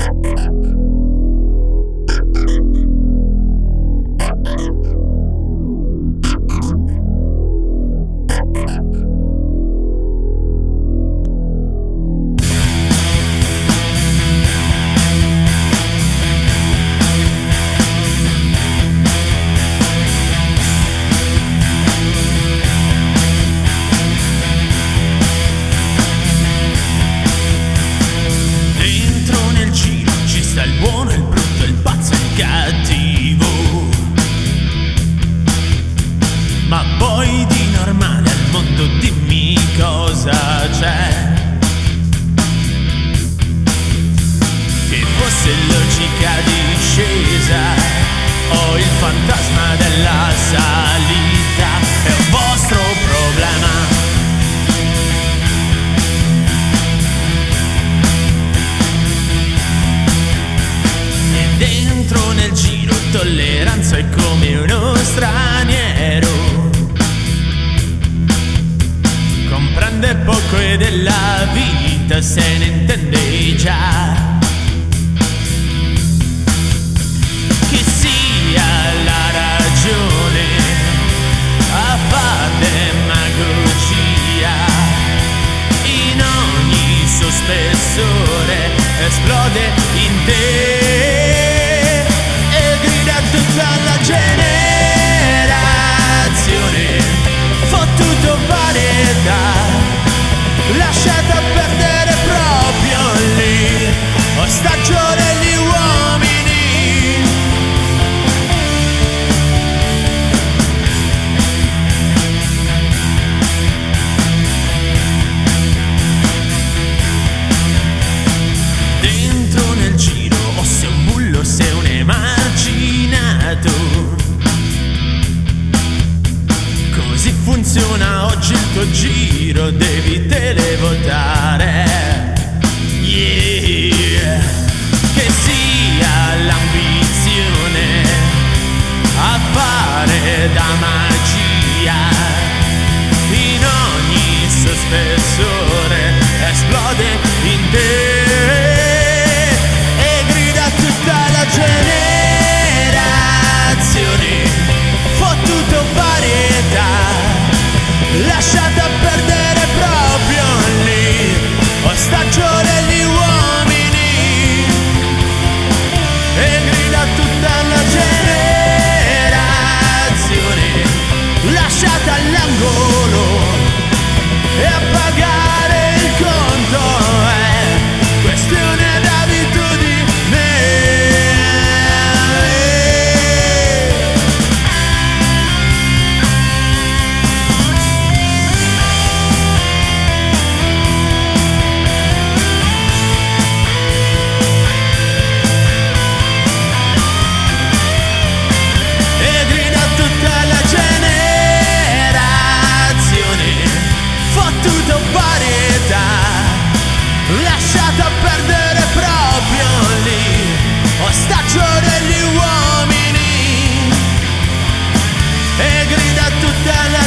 Ma poi di normale al mondo dimmi cosa c'è, che fosse logica discesa o il fantasma della salita è un vostro problema. E dentro nel giro tolleranza è come uno straniero, comprende poco e della vita se ne intende già. Che sia la ragione a far demagogia, in ogni suo spessore esplode in te e grida a tutta la generazione, fottuto varietà, lasciata perdere proprio lì, ostaggio degli uomini. Dentro nel giro o sei un bullo o sei un emarginato, così funziona oggi il tuo giro, devi televotare. Yeah. Che sia l'ambizione a fare da magia, in ogni suo spessore esplode in te e grida a tutta la generazione, fottuto varietà, lasciata perdere proprio lì, ostaggio degli uomini e grida a tutta la generazione, lasciata all'angolo e a pagare il conto è questione d'abitudine. Lasciata perdere proprio lì, ostaggio degli uomini e grida a tutta la